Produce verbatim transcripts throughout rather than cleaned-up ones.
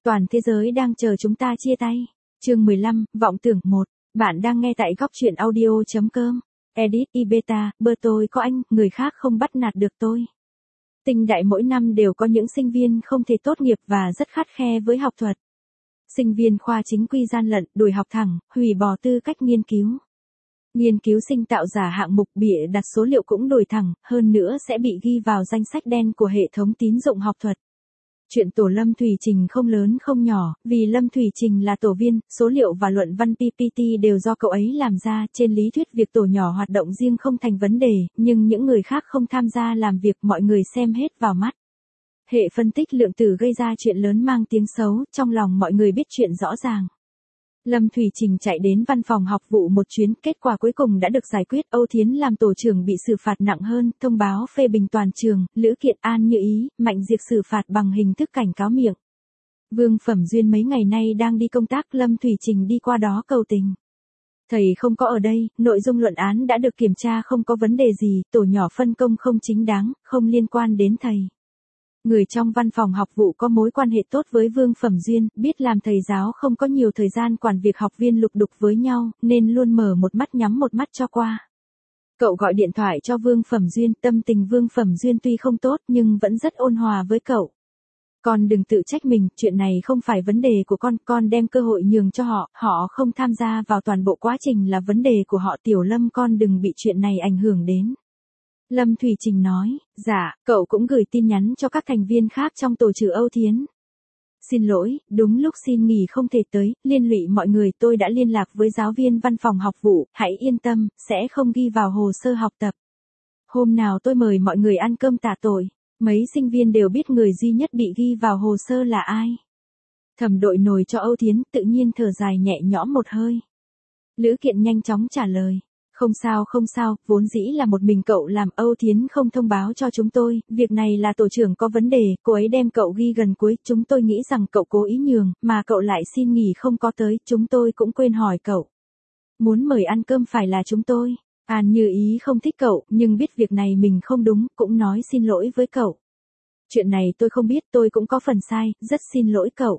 Toàn thế giới đang chờ chúng ta chia tay. Chương mười lăm, vọng tưởng một. Bạn đang nghe tại góc truyện audio chấm com. Edit Ibeta, bơ tôi có anh, người khác không bắt nạt được tôi. Tinh đại mỗi năm đều có những sinh viên không thể tốt nghiệp và rất khắt khe với học thuật. Sinh viên khoa chính quy gian lận, đuổi học thẳng, hủy bỏ tư cách nghiên cứu. Nghiên cứu sinh tạo giả hạng mục bịa đặt số liệu cũng đuổi thẳng, hơn nữa sẽ bị ghi vào danh sách đen của hệ thống tín dụng học thuật. Chuyện tổ Lâm Thủy Trình không lớn không nhỏ, vì Lâm Thủy Trình là tổ viên, số liệu và luận văn pê pê tê đều do cậu ấy làm ra, trên lý thuyết việc tổ nhỏ hoạt động riêng không thành vấn đề, nhưng những người khác không tham gia làm việc mọi người xem hết vào mắt. Hệ phân tích lượng tử gây ra chuyện lớn mang tiếng xấu, trong lòng mọi người biết chuyện rõ ràng. Lâm Thủy Trình chạy đến văn phòng học vụ một chuyến, kết quả cuối cùng đã được giải quyết. Âu Thiến làm tổ trưởng bị xử phạt nặng hơn, thông báo phê bình toàn trường, Lữ Kiện An như ý, Mạnh Diệp xử phạt bằng hình thức cảnh cáo miệng. Vương Phẩm Duyên mấy ngày nay đang đi công tác, Lâm Thủy Trình đi qua đó cầu tình. Thầy không có ở đây, nội dung luận án đã được kiểm tra không có vấn đề gì, tổ nhỏ phân công không chính đáng, không liên quan đến thầy. Người trong văn phòng học vụ có mối quan hệ tốt với Vương Phẩm Duyên, biết làm thầy giáo không có nhiều thời gian quản việc học viên lục đục với nhau, nên luôn mở một mắt nhắm một mắt cho qua. Cậu gọi điện thoại cho Vương Phẩm Duyên, tâm tình Vương Phẩm Duyên tuy không tốt nhưng vẫn rất ôn hòa với cậu. Con đừng tự trách mình, chuyện này không phải vấn đề của con, con đem cơ hội nhường cho họ, họ không tham gia vào toàn bộ quá trình là vấn đề của họ. Tiểu Lâm, con đừng bị chuyện này ảnh hưởng đến. Lâm Thủy Trình nói, dạ, cậu cũng gửi tin nhắn cho các thành viên khác trong tổ trừ Âu Thiến. Xin lỗi, đúng lúc xin nghỉ không thể tới, liên lụy mọi người, tôi đã liên lạc với giáo viên văn phòng học vụ, hãy yên tâm, sẽ không ghi vào hồ sơ học tập. Hôm nào tôi mời mọi người ăn cơm tạ tội, mấy sinh viên đều biết người duy nhất bị ghi vào hồ sơ là ai. Thẩm đội nồi cho Âu Thiến, tự nhiên thở dài nhẹ nhõm một hơi. Lữ Kiện nhanh chóng trả lời. Không sao không sao, vốn dĩ là một mình cậu làm, Âu Thiến không thông báo cho chúng tôi, việc này là tổ trưởng có vấn đề, cô ấy đem cậu ghi gần cuối, chúng tôi nghĩ rằng cậu cố ý nhường, mà cậu lại xin nghỉ không có tới, chúng tôi cũng quên hỏi cậu. Muốn mời ăn cơm phải là chúng tôi. An Như Ý không thích cậu, nhưng biết việc này mình không đúng, cũng nói xin lỗi với cậu. Chuyện này tôi không biết, tôi cũng có phần sai, rất xin lỗi cậu.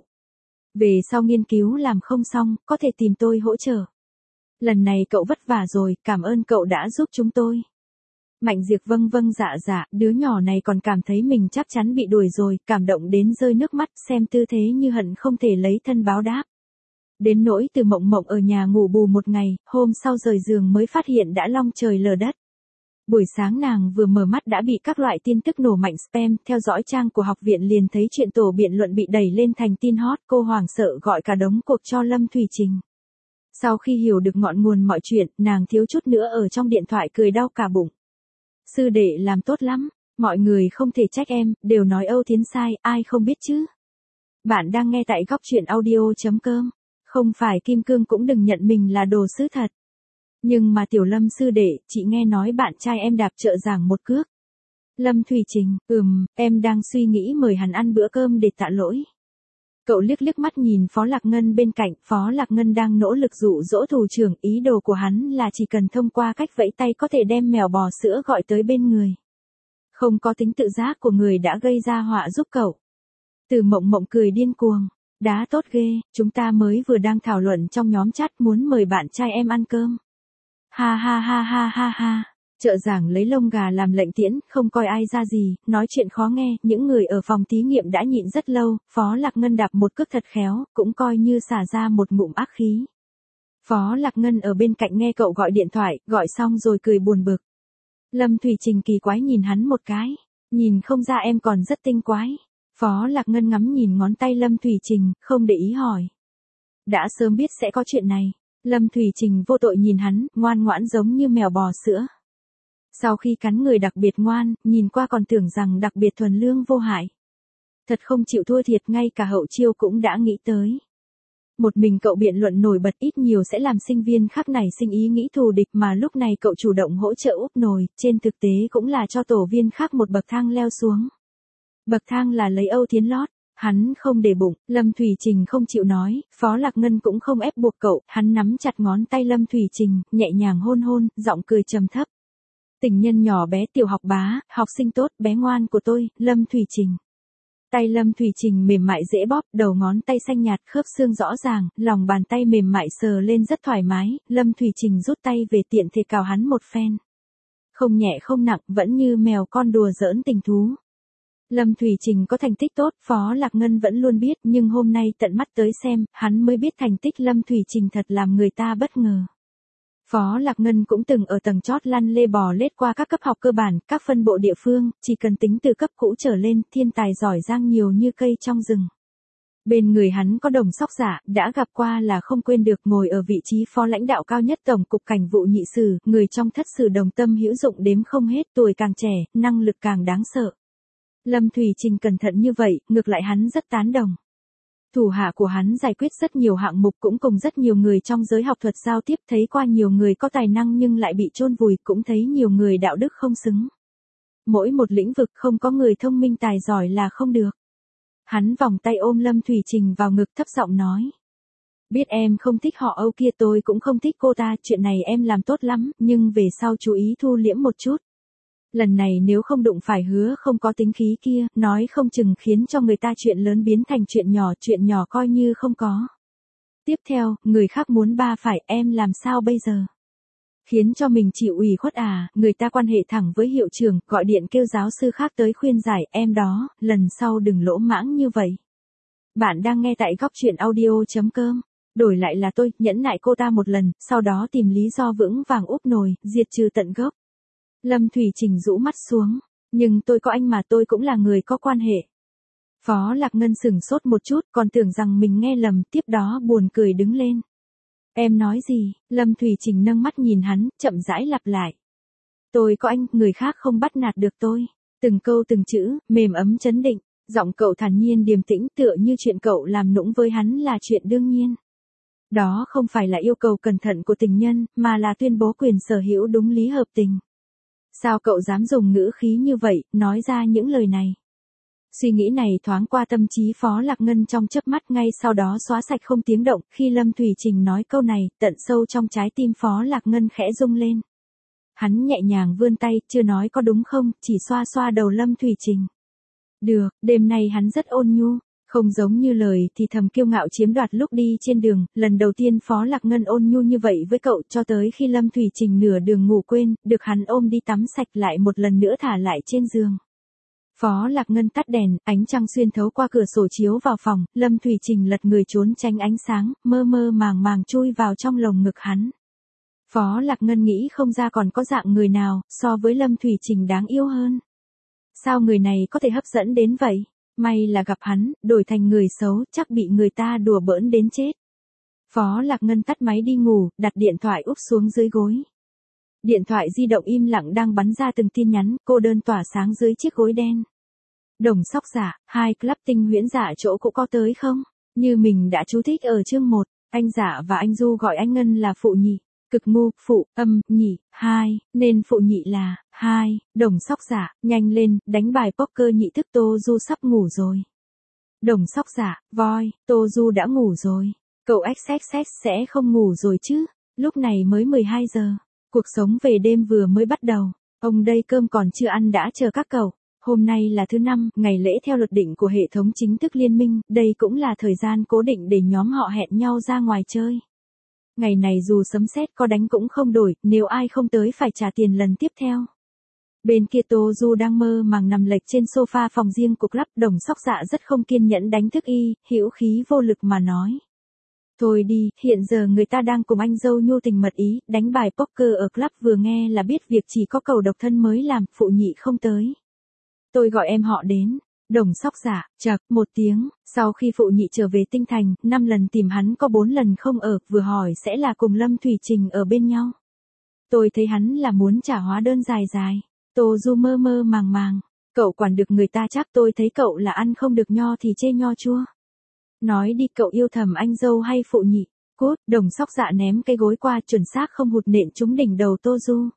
Về sau nghiên cứu làm không xong, có thể tìm tôi hỗ trợ. Lần này cậu vất vả rồi, cảm ơn cậu đã giúp chúng tôi. Mạnh Diệp vâng vâng dạ dạ, đứa nhỏ này còn cảm thấy mình chắc chắn bị đuổi rồi, cảm động đến rơi nước mắt, xem tư thế như hận không thể lấy thân báo đáp. Đến nỗi Từ Mộng Mộng ở nhà ngủ bù một ngày, hôm sau rời giường mới phát hiện đã long trời lở đất. Buổi sáng nàng vừa mở mắt đã bị các loại tin tức nổ mạnh spam, theo dõi trang của học viện liền thấy chuyện tổ biện luận bị đẩy lên thành tin hot, cô hoảng sợ gọi cả đống cuộc cho Lâm Thủy Trình. Sau khi hiểu được ngọn nguồn mọi chuyện, nàng thiếu chút nữa ở trong điện thoại cười đau cả bụng. Sư đệ làm tốt lắm, mọi người không thể trách em, đều nói Âu Thiến sai, ai không biết chứ. Bạn đang nghe tại góc truyện audio chấm com. Không phải Kim Cương cũng đừng nhận mình là đồ sứ thật. Nhưng mà Tiểu Lâm sư đệ, chị nghe nói bạn trai em đạp trợ giảng một cước. Lâm Thủy Trình, ừm, em đang suy nghĩ mời hắn ăn bữa cơm để tạ lỗi. Cậu liếc liếc mắt nhìn Phó Lạc Ngân bên cạnh, Phó Lạc Ngân đang nỗ lực dụ dỗ thủ trưởng, ý đồ của hắn là chỉ cần thông qua cách vẫy tay có thể đem mèo bò sữa gọi tới bên người. Không có tính tự giác của người đã gây ra họa giúp cậu. Từ Mộng Mộng cười điên cuồng, đá tốt ghê, chúng ta mới vừa đang thảo luận trong nhóm chat muốn mời bạn trai em ăn cơm. Ha ha ha ha ha ha. Trợ giảng lấy lông gà làm lệnh tiễn, không coi ai ra gì, nói chuyện khó nghe, những người ở phòng thí nghiệm đã nhịn rất lâu, Phó Lạc Ngân đạp một cước thật khéo, cũng coi như xả ra một ngụm ác khí. Phó Lạc Ngân ở bên cạnh nghe cậu gọi điện thoại, gọi xong rồi cười buồn bực. Lâm Thủy Trình kỳ quái nhìn hắn một cái, nhìn không ra em còn rất tinh quái. Phó Lạc Ngân ngắm nhìn ngón tay Lâm Thủy Trình, không để ý hỏi. Đã sớm biết sẽ có chuyện này, Lâm Thủy Trình vô tội nhìn hắn, ngoan ngoãn giống như mèo bò sữa. Sau khi cắn người đặc biệt ngoan, nhìn qua còn tưởng rằng đặc biệt thuần lương vô hại. Thật không chịu thua thiệt, ngay cả Hậu Chiêu cũng đã nghĩ tới. Một mình cậu biện luận nổi bật ít nhiều sẽ làm sinh viên khác nảy sinh ý nghĩ thù địch, mà lúc này cậu chủ động hỗ trợ úp nồi, trên thực tế cũng là cho tổ viên khác một bậc thang leo xuống. Bậc thang là lấy Âu Thiến lót, hắn không để bụng, Lâm Thủy Trình không chịu nói, Phó Lạc Ngân cũng không ép buộc cậu, hắn nắm chặt ngón tay Lâm Thủy Trình, nhẹ nhàng hôn hôn, giọng cười trầm thấp. Tình nhân nhỏ bé tiểu học bá, học sinh tốt, bé ngoan của tôi, Lâm Thủy Trình. Tay Lâm Thủy Trình mềm mại dễ bóp, đầu ngón tay xanh nhạt khớp xương rõ ràng, lòng bàn tay mềm mại sờ lên rất thoải mái, Lâm Thủy Trình rút tay về tiện thể cào hắn một phen. Không nhẹ không nặng, vẫn như mèo con đùa giỡn tình thú. Lâm Thủy Trình có thành tích tốt, Phó Lạc Ngân vẫn luôn biết, nhưng hôm nay tận mắt tới xem, hắn mới biết thành tích Lâm Thủy Trình thật làm người ta bất ngờ. Phó Lạc Ngân cũng từng ở tầng chót lăn lê bò lết qua các cấp học cơ bản, các phân bộ địa phương, chỉ cần tính từ cấp cũ trở lên, thiên tài giỏi giang nhiều như cây trong rừng. Bên người hắn có Đồng Sóc Dạ, đã gặp qua là không quên được, ngồi ở vị trí phó lãnh đạo cao nhất Tổng cục Cảnh vụ nhị sử, người trong thất sử Đồng Tâm hữu dụng đếm không hết, tuổi càng trẻ, năng lực càng đáng sợ. Lâm Thủy Trình cẩn thận như vậy, ngược lại hắn rất tán đồng. Thủ hạ của hắn giải quyết rất nhiều hạng mục, cũng cùng rất nhiều người trong giới học thuật giao tiếp, thấy qua nhiều người có tài năng nhưng lại bị chôn vùi, cũng thấy nhiều người đạo đức không xứng. Mỗi một lĩnh vực không có người thông minh tài giỏi là không được. Hắn vòng tay ôm Lâm Thủy Trình vào ngực thấp giọng nói. Biết em không thích họ Âu kia, tôi cũng không thích cô ta, chuyện này em làm tốt lắm, nhưng về sau chú ý thu liễm một chút. Lần này nếu không đụng phải hứa không có tính khí kia, nói không chừng khiến cho người ta chuyện lớn biến thành chuyện nhỏ, chuyện nhỏ coi như không có. Tiếp theo, người khác muốn ba phải, em làm sao bây giờ? Khiến cho mình chịu ủy khuất à, người ta quan hệ thẳng với hiệu trưởng, gọi điện kêu giáo sư khác tới khuyên giải, em đó, lần sau đừng lỗ mãng như vậy. Bạn đang nghe tại góc truyện audio chấm com. Đổi lại là tôi, nhẫn nại cô ta một lần, sau đó tìm lý do vững vàng úp nồi, diệt trừ tận gốc. Lâm Thủy Trình rũ mắt xuống. Nhưng tôi có anh mà, tôi cũng là người có quan hệ. Phó Lạc Ngân sửng sốt một chút, còn tưởng rằng mình nghe lầm, tiếp đó buồn cười đứng lên. Em nói gì? Lâm Thủy Trình nâng mắt nhìn hắn, chậm rãi lặp lại. Tôi có anh, người khác không bắt nạt được tôi. Từng câu từng chữ, mềm ấm trấn định, giọng cậu thản nhiên điềm tĩnh, tựa như chuyện cậu làm nũng với hắn là chuyện đương nhiên. Đó không phải là yêu cầu cẩn thận của tình nhân, mà là tuyên bố quyền sở hữu đúng lý hợp tình. Sao cậu dám dùng ngữ khí như vậy, nói ra những lời này? Suy nghĩ này thoáng qua tâm trí Phó Lạc Ngân trong chớp mắt, ngay sau đó xóa sạch không tiếng động. Khi Lâm Thủy Trình nói câu này, tận sâu trong trái tim Phó Lạc Ngân khẽ rung lên. Hắn nhẹ nhàng vươn tay, chưa nói có đúng không, chỉ xoa xoa đầu Lâm Thủy Trình. Được, đêm nay hắn rất ôn nhu, không giống như lời thì thầm kiêu ngạo chiếm đoạt lúc đi trên đường. Lần đầu tiên Phó Lạc Ngân ôn nhu như vậy với cậu, cho tới khi Lâm Thủy Trình nửa đường ngủ quên, được hắn ôm đi tắm sạch, lại một lần nữa thả lại trên giường. Phó Lạc Ngân tắt đèn, ánh trăng xuyên thấu qua cửa sổ chiếu vào phòng, Lâm Thủy Trình lật người trốn tránh ánh sáng, mơ mơ màng màng chui vào trong lồng ngực hắn. Phó Lạc Ngân nghĩ không ra còn có dạng người nào, so với Lâm Thủy Trình đáng yêu hơn. Sao người này có thể hấp dẫn đến vậy? May là gặp hắn, đổi thành người xấu, chắc bị người ta đùa bỡn đến chết. Phó Lạc Ngân tắt máy đi ngủ, đặt điện thoại úp xuống dưới gối. Điện thoại di động im lặng đang bắn ra từng tin nhắn, cô đơn tỏa sáng dưới chiếc gối đen. Đồng Sóc Dạ, hai club tinh huyễn dạ chỗ cũng có tới không? Như mình đã chú thích ở chương một, anh Dạ và anh Du gọi anh Ngân là phụ nhị. Cực ngu, phụ, âm, nhị, hai, nên phụ nhị là, hai, Đồng Sóc Dạ, nhanh lên, đánh bài poker nhị thức, Tô Du sắp ngủ rồi. Đồng Sóc Dạ, voi, Tô Du đã ngủ rồi. Cậu ích ích ích sẽ không ngủ rồi chứ, lúc này mới mười hai giờ. Cuộc sống về đêm vừa mới bắt đầu, ông đây cơm còn chưa ăn đã chờ các cậu. Hôm nay là thứ năm, ngày lễ theo luật định của hệ thống chính thức liên minh, đây cũng là thời gian cố định để nhóm họ hẹn nhau ra ngoài chơi. Ngày này dù sấm sét có đánh cũng không đổi, nếu ai không tới phải trả tiền lần tiếp theo. Bên kia Tô Du đang mơ màng nằm lệch trên sofa phòng riêng của club. Đồng Sóc Dạ rất không kiên nhẫn đánh thức y, hữu khí vô lực mà nói. Thôi đi, hiện giờ người ta đang cùng anh dâu nhu tình mật ý, đánh bài poker ở club, vừa nghe là biết việc chỉ có cậu độc thân mới làm, phụ nhị không tới. Tôi gọi em họ đến. Đồng Sóc Dạ, chậc, một tiếng, sau khi phụ nhị trở về tinh thành, năm lần tìm hắn có bốn lần không ở, vừa hỏi sẽ là cùng Lâm Thủy Trình ở bên nhau. Tôi thấy hắn là muốn trả hóa đơn dài dài. Tô Du mơ mơ màng màng, cậu quản được người ta chắc, tôi thấy cậu là ăn không được nho thì chê nho chua. Nói đi, cậu yêu thầm anh dâu hay phụ nhị? Cút. Đồng Sóc Dạ ném cái gối qua, chuẩn xác không hụt nện trúng đỉnh đầu Tô Du.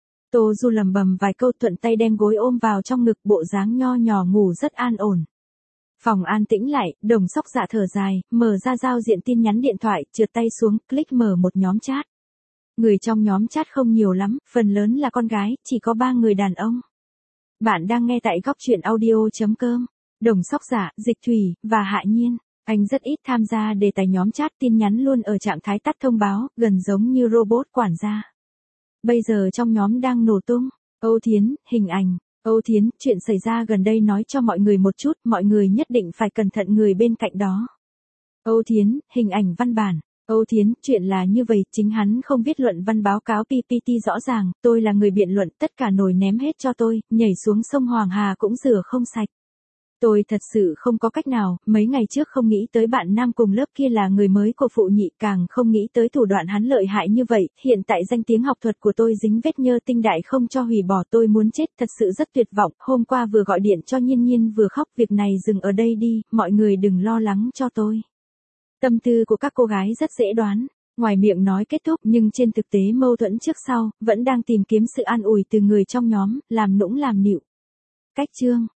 Tô Du lầm bầm vài câu, thuận tay đem gối ôm vào trong ngực, bộ dáng nho nhỏ ngủ rất an ổn. Phòng an tĩnh lại, Đồng Sóc Dạ thở dài, mở ra giao diện tin nhắn điện thoại, trượt tay xuống, click mở một nhóm chat. Người trong nhóm chat không nhiều lắm, phần lớn là con gái, chỉ có ba người đàn ông. Bạn đang nghe tại góc truyện audio chấm com. Đồng Sóc Dạ, Dịch Thủy, và Hạ Nhiên. Anh rất ít tham gia đề tài nhóm chat, tin nhắn luôn ở trạng thái tắt thông báo, gần giống như robot quản gia. Bây giờ trong nhóm đang nổ tung. Âu Thiến, hình ảnh. Âu Thiến, chuyện xảy ra gần đây nói cho mọi người một chút, mọi người nhất định phải cẩn thận người bên cạnh đó. Âu Thiến, hình ảnh văn bản. Âu Thiến, chuyện là như vậy, chính hắn không viết luận văn báo cáo pê pê tê rõ ràng, tôi là người biện luận, tất cả nồi ném hết cho tôi, nhảy xuống sông Hoàng Hà cũng rửa không sạch. Tôi thật sự không có cách nào, mấy ngày trước không nghĩ tới bạn nam cùng lớp kia là người mới của phụ nhị, càng không nghĩ tới thủ đoạn hắn lợi hại như vậy, hiện tại danh tiếng học thuật của tôi dính vết nhơ tinh đại không cho hủy bỏ, tôi muốn chết, thật sự rất tuyệt vọng, hôm qua vừa gọi điện cho Nhiên Nhiên vừa khóc, việc này dừng ở đây đi, mọi người đừng lo lắng cho tôi. Tâm tư của các cô gái rất dễ đoán, ngoài miệng nói kết thúc nhưng trên thực tế mâu thuẫn trước sau, vẫn đang tìm kiếm sự an ủi từ người trong nhóm, làm nũng làm nịu. Cách chương